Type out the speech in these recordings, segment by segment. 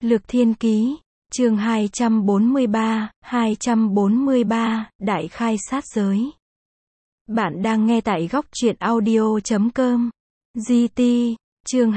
Lược Thiên Ký, chương 243, Đại khai sát giới. Bạn đang nghe tại góc truyện audio.com. GT, chương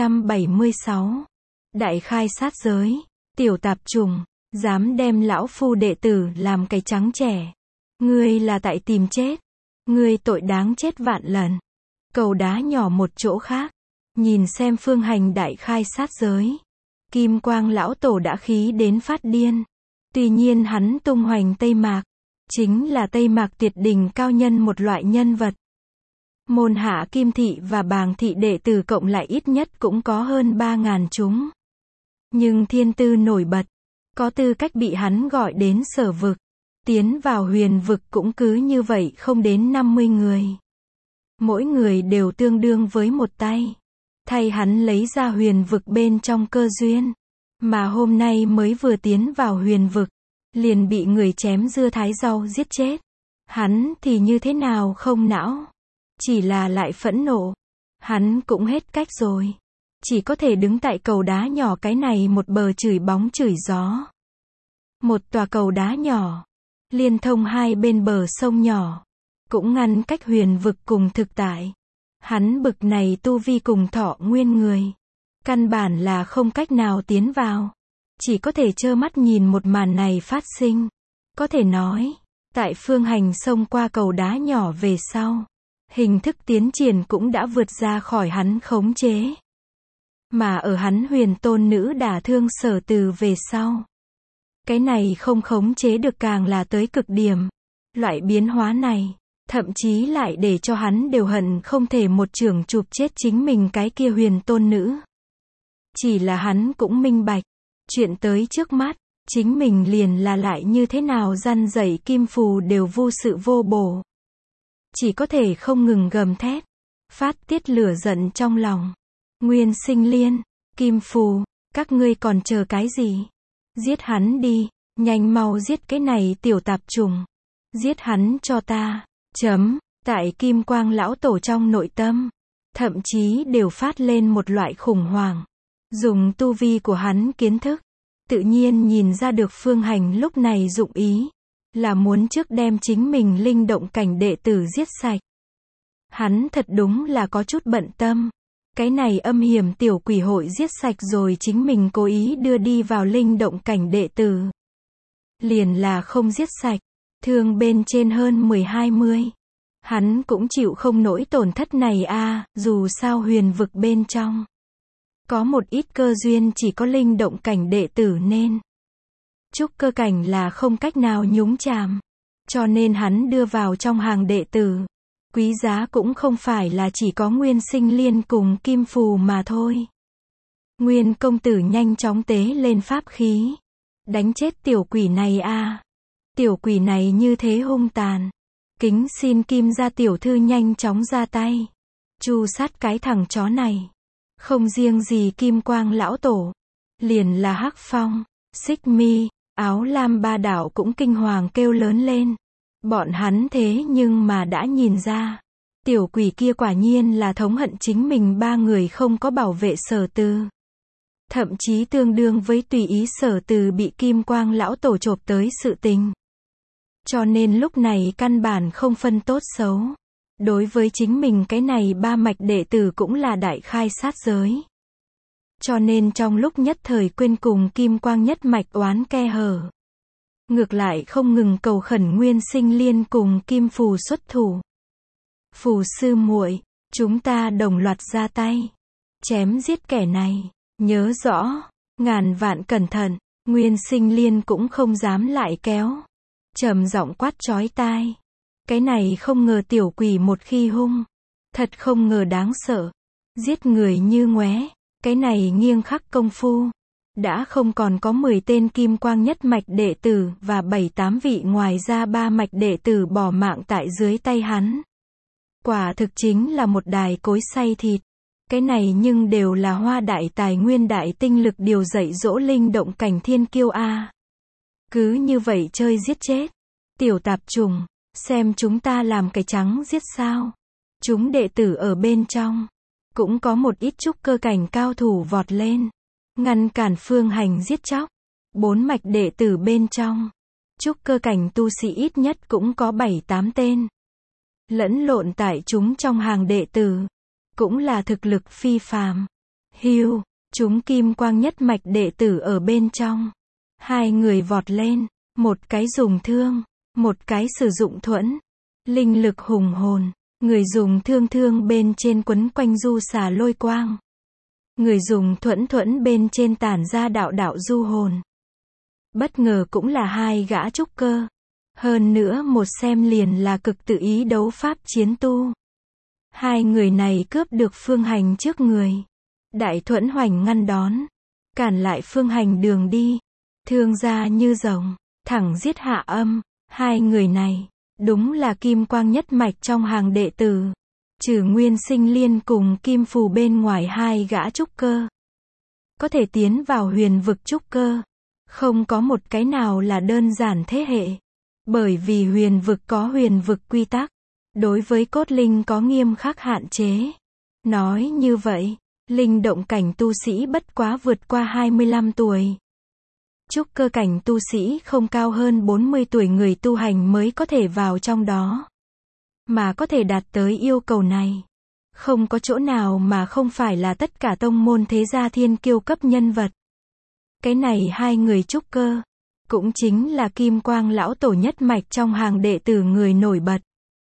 276. Đại khai sát giới. Tiểu tạp trùng, dám đem lão phu đệ tử làm cái trắng trẻ. Ngươi là tại tìm chết. Ngươi tội đáng chết vạn lần. Cầu đá nhỏ một chỗ khác. Nhìn xem Phương Hành đại khai sát giới. Kim Quang lão tổ đã khí đến phát điên. Tuy nhiên hắn tung hoành Tây Mạc. Chính là Tây Mạc tuyệt đỉnh cao nhân một loại nhân vật. Môn hạ Kim Thị và Bàng Thị đệ tử cộng lại ít nhất cũng có hơn 3.000 chúng. Nhưng thiên tư nổi bật. Có tư cách bị hắn gọi đến sở vực. Tiến vào huyền vực cũng cứ như vậy không đến 50 người. Mỗi người đều tương đương với một tay. Thay hắn lấy ra huyền vực bên trong cơ duyên. Mà hôm nay mới vừa tiến vào huyền vực. Liền bị người chém dưa thái rau giết chết. Hắn thì như thế nào không não. Chỉ là lại phẫn nộ. Hắn cũng hết cách rồi. Chỉ có thể đứng tại cầu đá nhỏ cái này một bờ chửi bóng chửi gió. Một tòa cầu đá nhỏ. Liên thông hai bên bờ sông nhỏ. Cũng ngăn cách huyền vực cùng thực tại. Hắn bực này tu vi cùng thọ nguyên người. Căn bản là không cách nào tiến vào. Chỉ có thể trơ mắt nhìn một màn này phát sinh. Có thể nói, tại Phương Hành xông qua cầu đá nhỏ về sau. Hình thức tiến triển cũng đã vượt ra khỏi hắn khống chế. Mà ở hắn huyền tôn nữ đả thương Sở Từ về sau. Cái này không khống chế được càng là tới cực điểm. Loại biến hóa này. Thậm chí lại để cho hắn đều hận không thể một chưởng chụp chết chính mình cái kia huyền tôn nữ. Chỉ là hắn cũng minh bạch. Chuyện tới trước mắt, chính mình liền là lại như thế nào răn dạy Kim Phù đều vô sự vô bổ. Chỉ có thể không ngừng gầm thét. Phát tiết lửa giận trong lòng. Nguyên Sinh Liên, Kim Phù, các ngươi còn chờ cái gì? Giết hắn đi, nhanh mau giết cái này tiểu tạp trùng. Giết hắn cho ta. Tại Kim Quang lão tổ trong nội tâm, thậm chí đều phát lên một loại khủng hoảng. Dùng tu vi của hắn kiến thức, tự nhiên nhìn ra được Phương Hành lúc này dụng ý, là muốn trước đem chính mình linh động cảnh đệ tử giết sạch. Hắn thật đúng là có chút bận tâm. Cái này âm hiểm tiểu quỷ hội giết sạch rồi chính mình cố ý đưa đi vào linh động cảnh đệ tử. Liền là không giết sạch. Thương bên trên hơn 10-20. Hắn cũng chịu không nổi tổn thất này a, dù sao huyền vực bên trong. Có một ít cơ duyên chỉ có linh động cảnh đệ tử nên. Trúc cơ cảnh là không cách nào nhúng chàm. Cho nên hắn đưa vào trong hàng đệ tử. Quý giá cũng không phải là chỉ có Nguyên Sinh Liên cùng Kim Phù mà thôi. Nguyên công tử nhanh chóng tế lên pháp khí. Đánh chết tiểu quỷ này a. Tiểu quỷ này như thế hung tàn. Kính xin Kim gia tiểu thư nhanh chóng ra tay. Chu sát cái thằng chó này. Không riêng gì Kim Quang lão tổ. Liền là Hắc Phong, Xích Mi, Áo Lam ba đảo cũng kinh hoàng kêu lớn lên. Bọn hắn thế nhưng mà đã nhìn ra. Tiểu quỷ kia quả nhiên là thống hận chính mình ba người không có bảo vệ Sở Từ. Thậm chí tương đương với tùy ý Sở Từ bị Kim Quang lão tổ chộp tới sự tình. Cho nên lúc này căn bản không phân tốt xấu. Đối với chính mình cái này ba mạch đệ tử cũng là đại khai sát giới. Cho nên trong lúc nhất thời quên cùng Kim Quang nhất mạch oán ke hở. Ngược lại không ngừng cầu khẩn Nguyên Sinh Liên cùng Kim Phù xuất thủ. Phù sư muội, chúng ta đồng loạt ra tay. Chém giết kẻ này. Nhớ rõ, ngàn vạn cẩn thận. Nguyên Sinh Liên cũng không dám lại kéo. Trầm giọng quát chói tai. Cái này không ngờ tiểu quỷ một khi hung. Thật không ngờ đáng sợ. Giết người như ngoé. Cái này nghiêng khắc công phu. Đã không còn có 10 tên Kim Quang nhất mạch đệ tử và 7-8 vị ngoài ra ba mạch đệ tử bỏ mạng tại dưới tay hắn. Quả thực chính là một đài cối xay thịt. Cái này nhưng đều là hoa đại tài nguyên đại tinh lực điều dạy dỗ linh động cảnh thiên kiêu a. Cứ như vậy chơi giết chết. Tiểu tạp trùng, xem chúng ta làm cái trắng giết sao. Chúng đệ tử ở bên trong. Cũng có một ít trúc cơ cảnh cao thủ vọt lên. ngăn cản Phương Hành giết chóc. 4 mạch đệ tử bên trong, trúc cơ cảnh tu sĩ ít nhất cũng có 7-8 tên. Lẫn lộn tại chúng trong hàng đệ tử, cũng là thực lực phi phàm. Hưu, chúng kim quang nhất mạch đệ tử ở bên trong. 2 người vọt lên, một cái dùng thương, một cái sử dụng thuẫn. Linh lực hùng hồn, người dùng thương bên trên quấn quanh du xà lôi quang. Người dùng thuẫn bên trên tản ra đạo du hồn. Bất ngờ cũng là 2 gã trúc cơ. Hơn nữa một xem liền là cực tự ý đấu pháp chiến tu. 2 người này cướp được Phương Hành trước người. Đại thuẫn hoành ngăn đón, cản lại Phương Hành đường đi. Thương ra như rồng, thẳng giết Hạ Âm. 2 người này, đúng là kim quang nhất mạch trong hàng đệ tử. Trừ Nguyên Sinh Liên cùng Kim Phù bên ngoài 2 gã trúc cơ. Có thể tiến vào huyền vực trúc cơ. Không có một cái nào là đơn giản thế hệ. Bởi vì huyền vực có huyền vực quy tắc. Đối với cốt linh có nghiêm khắc hạn chế. Nói như vậy, linh động cảnh tu sĩ bất quá vượt qua 25 tuổi. Trúc cơ cảnh tu sĩ không cao hơn 40 tuổi người tu hành mới có thể vào trong đó. Mà có thể đạt tới yêu cầu này. Không có chỗ nào mà không phải là tất cả tông môn thế gia thiên kiêu cấp nhân vật. Cái này 2 người trúc cơ, cũng chính là kim quang lão tổ nhất mạch trong hàng đệ tử người nổi bật.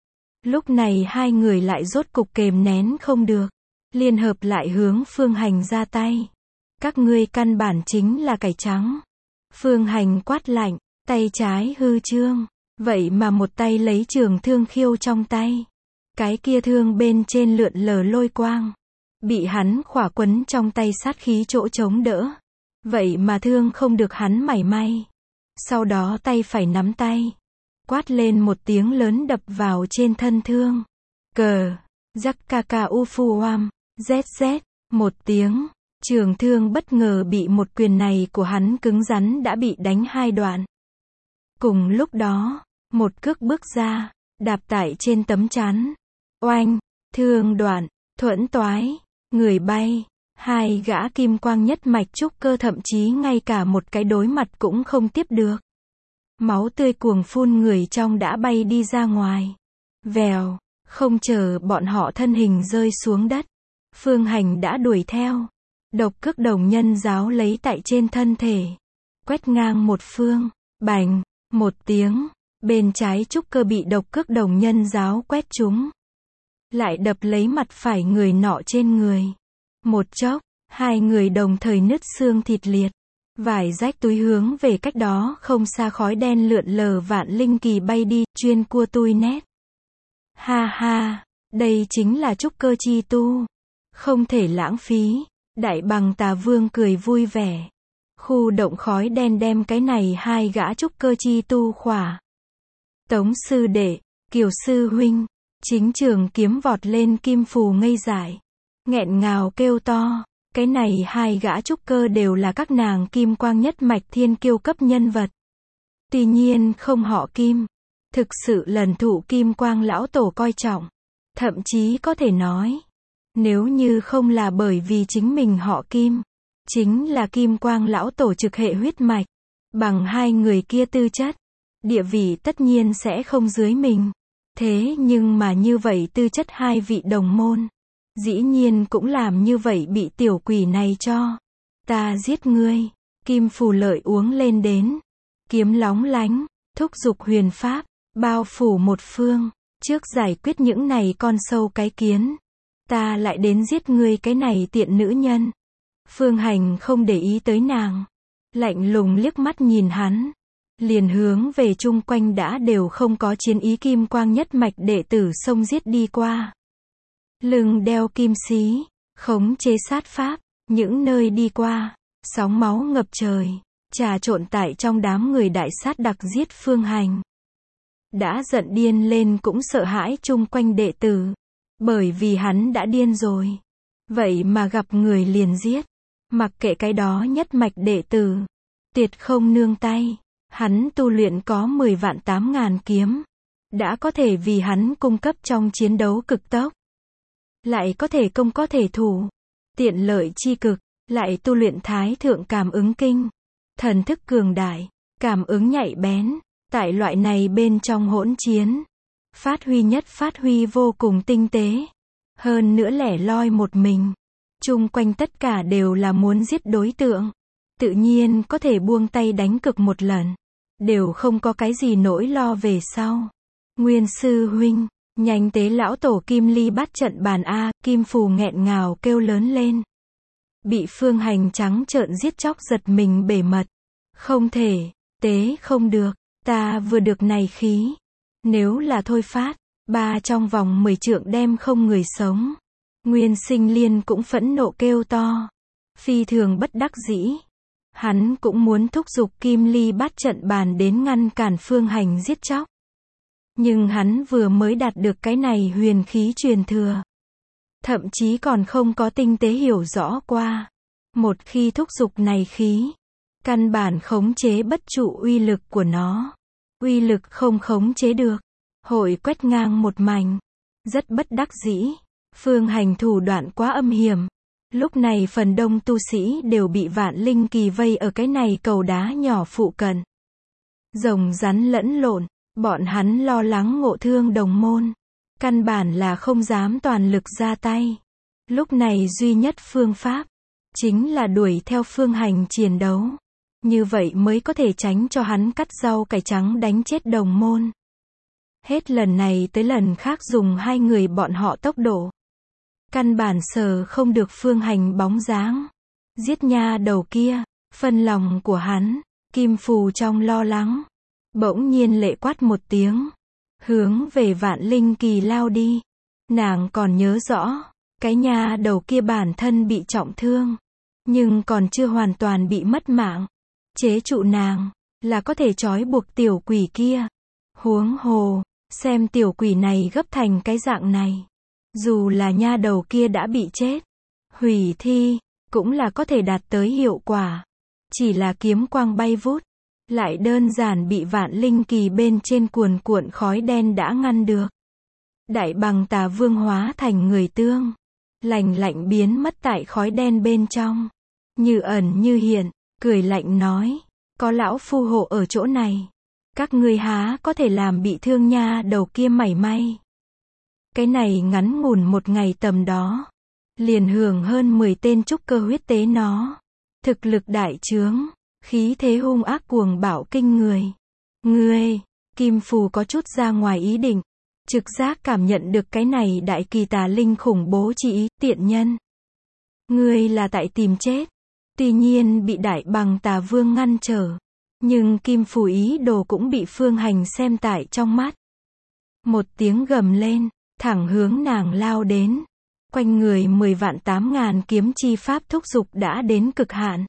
Lúc này 2 người lại rốt cục kềm nén không được. Liên hợp lại hướng Phương Hành ra tay. Các ngươi căn bản chính là cải trắng. Phương Hành quát lạnh, tay trái hư trương. Vậy mà một tay lấy trường thương khiêu trong tay. Cái kia thương bên trên lượn lờ lôi quang. Bị hắn khỏa quấn trong tay sát khí chỗ chống đỡ. Vậy mà thương không được hắn mảy may. Sau đó tay phải nắm tay. Quát lên một tiếng lớn đập vào trên thân thương. Cờ, giắc ca ca u phu oam, zz, một tiếng. Trường thương bất ngờ bị một quyền này của hắn cứng rắn đã bị đánh 2 đoạn. Cùng lúc đó, một cước bước ra, đạp tại trên tấm chắn. Oanh, thương đoạn, thuẫn toái, người bay. 2 gã kim quang nhất mạch trúc cơ thậm chí ngay cả một cái đối mặt cũng không tiếp được. Máu tươi cuồng phun, người trong đã bay đi ra ngoài. Vèo, không chờ bọn họ thân hình rơi xuống đất. Phương Hành đã đuổi theo. Độc cước đồng nhân giáo lấy tại trên thân thể. Quét ngang một phương. Bành, một tiếng. Bên trái trúc cơ bị độc cước đồng nhân giáo quét trúng. Lại đập lấy mặt phải người nọ trên người. Một chốc, 2 người đồng thời nứt xương thịt liệt. Vải rách túi hướng về cách đó không xa, khói đen lượn lờ vạn linh kỳ bay đi, chuyên cua tui nét. Ha ha, đây chính là trúc cơ chi tu. Không thể lãng phí. Đại Bằng Tà Vương cười vui vẻ. Khu động khói đen đem cái này 2 gã trúc cơ chi tu khỏa. Tống sư đệ, Kiều sư huynh, chính trường kiếm vọt lên. Kim Phù ngây dại, nghẹn ngào kêu to. Cái này 2 gã trúc cơ đều là các nàng kim quang nhất mạch thiên kiêu cấp nhân vật. Tuy nhiên không họ Kim. Thực sự lần thụ kim quang lão tổ coi trọng. Thậm chí có thể nói, nếu như không là bởi vì chính mình họ Kim, chính là kim quang lão tổ trực hệ huyết mạch, bằng 2 người kia tư chất, địa vị tất nhiên sẽ không dưới mình. Thế nhưng mà như vậy tư chất 2 vị đồng môn, dĩ nhiên cũng làm như vậy bị tiểu quỷ này cho. Ta giết ngươi. Kim Phù lợi uống lên đến. Kiếm lóng lánh, thúc giục huyền pháp, bao phủ một phương. Trước giải quyết những này con sâu cái kiến, ta lại đến giết ngươi cái này tiện nữ nhân. Phương Hành không để ý tới nàng. Lạnh lùng liếc mắt nhìn hắn. Liền hướng về chung quanh đã đều không có chiến ý kim quang nhất mạch đệ tử xông giết đi qua. Lưng đeo kim xí, khống chế sát pháp, những nơi đi qua, sóng máu ngập trời, trà trộn tại trong đám người đại sát đặc giết Phương Hành. Đã giận điên lên cũng sợ hãi chung quanh đệ tử, bởi vì hắn đã điên rồi. Vậy mà gặp người liền giết, mặc kệ cái đó nhất mạch đệ tử, tuyệt không nương tay. Hắn tu luyện có 10 vạn 8 ngàn kiếm, đã có thể vì hắn cung cấp trong chiến đấu cực tốc. Lại có thể công có thể thủ, tiện lợi chi cực. lại tu luyện thái thượng cảm ứng kinh. Thần thức cường đại, cảm ứng nhạy bén, tại loại này bên trong hỗn chiến. Phát huy vô cùng tinh tế. Hơn nữa lẻ loi một mình. Chung quanh tất cả đều là muốn giết đối tượng. Tự nhiên có thể buông tay đánh cực một lần. Đều không có cái gì nỗi lo về sau. Nguyên sư huynh, nhanh tế lão tổ Kim Ly bắt trận bàn A, Kim Phù nghẹn ngào kêu lớn lên. Bị Phương Hành trắng trợn giết chóc giật mình bể mật. Không thể, tế không được, ta vừa được này khí. Nếu là thôi phát, trong vòng 10 trượng đem không người sống. Nguyên Sinh Liên cũng phẫn nộ kêu to. Phi thường bất đắc dĩ. Hắn cũng muốn thúc giục Kim Ly bắt trận bàn đến ngăn cản Phương Hành giết chóc. Nhưng hắn vừa mới đạt được cái này huyền khí truyền thừa. Thậm chí còn không có tinh tế hiểu rõ qua. Một khi thúc giục này khí, căn bản khống chế bất trụ uy lực của nó. Uy lực không khống chế được. Hội quét ngang một mảnh. Rất bất đắc dĩ. Phương Hành thủ đoạn quá âm hiểm. Lúc này phần đông tu sĩ đều bị Vạn Linh Kỳ vây ở cái này cầu đá nhỏ phụ cận. Rồng rắn lẫn lộn, bọn hắn lo lắng ngộ thương đồng môn. Căn bản là không dám toàn lực ra tay. Lúc này duy nhất phương pháp, chính là đuổi theo Phương Hành chiến đấu. Như vậy mới có thể tránh cho hắn cắt rau cải trắng đánh chết đồng môn. Hết lần này tới lần khác dùng hai người bọn họ tốc độ. Căn bản sờ không được Phương Hành bóng dáng. Giết nha đầu kia, phân lòng của hắn, Kim Phù trong lo lắng. Bỗng nhiên lệ quát một tiếng. Hướng về Vạn Linh Kỳ lao đi. Nàng còn nhớ rõ, cái nha đầu kia bản thân bị trọng thương. Nhưng còn chưa hoàn toàn bị mất mạng. Chế trụ nàng, là có thể trói buộc tiểu quỷ kia. Huống hồ, xem tiểu quỷ này gấp thành cái dạng này. Dù là nha đầu kia đã bị chết, hủy thi, cũng là có thể đạt tới hiệu quả. Chỉ là kiếm quang bay vút, lại đơn giản bị Vạn Linh Kỳ bên trên cuồn cuộn khói đen đã ngăn được. Đại Bằng Tà Vương hóa thành người tương, lạnh lạnh biến mất tại khói đen bên trong. Như ẩn như hiện, cười lạnh nói, có lão phu hộ ở chỗ này. Các ngươi há có thể làm bị thương nha đầu kia mảy may. Cái này ngắn ngủn một ngày tầm đó. Liền hưởng hơn 10 tên trúc cơ huyết tế nó. Thực lực đại trướng, khí thế hung ác cuồng bạo kinh người. Ngươi, Kim Phù có chút ra ngoài ý định. Trực giác cảm nhận được cái này đại kỳ tà linh khủng bố chỉ ý, tiện nhân. Ngươi là tại tìm chết. Tuy nhiên bị Đại Bằng Tà Vương ngăn trở. Nhưng Kim Phù ý đồ cũng bị Phương Hành xem tại trong mắt. Một tiếng gầm lên, thẳng hướng nàng lao đến. Quanh người 10.800.000 kiếm chi pháp thúc dục đã đến cực hạn.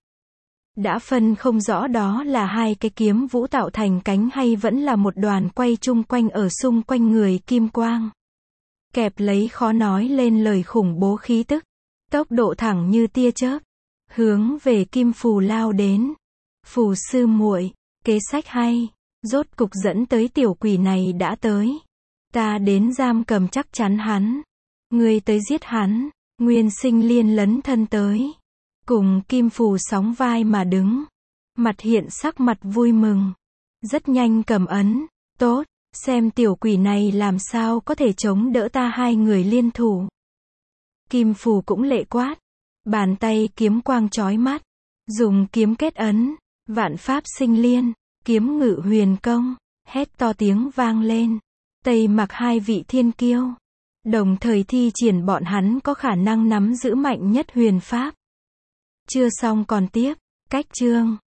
Đã phân không rõ đó là hai cái kiếm vũ tạo thành cánh hay vẫn là một đoàn quay chung quanh ở xung quanh người kim quang. Kẹp lấy khó nói lên lời khủng bố khí tức. Tốc độ thẳng như tia chớp. Hướng về Kim Phù lao đến. Phù sư muội, kế sách hay. Rốt cục dẫn tới tiểu quỷ này đã tới. Ta đến giam cầm chắc chắn hắn. Ngươi tới giết hắn. Nguyên Sinh Liên lấn thân tới. Cùng Kim Phù sóng vai mà đứng. Mặt hiện sắc mặt vui mừng. Rất nhanh cầm ấn. Tốt, xem tiểu quỷ này làm sao có thể chống đỡ ta hai người liên thủ. Kim Phù cũng lệ quát. Bàn tay kiếm quang chói mắt. Dùng kiếm kết ấn. Vạn pháp sinh liên. Kiếm ngự huyền công. Hét to tiếng vang lên. Tây Mặc hai vị thiên kiêu. Đồng thời thi triển bọn hắn có khả năng nắm giữ mạnh nhất huyền pháp. Chưa xong còn tiếp. Cách chương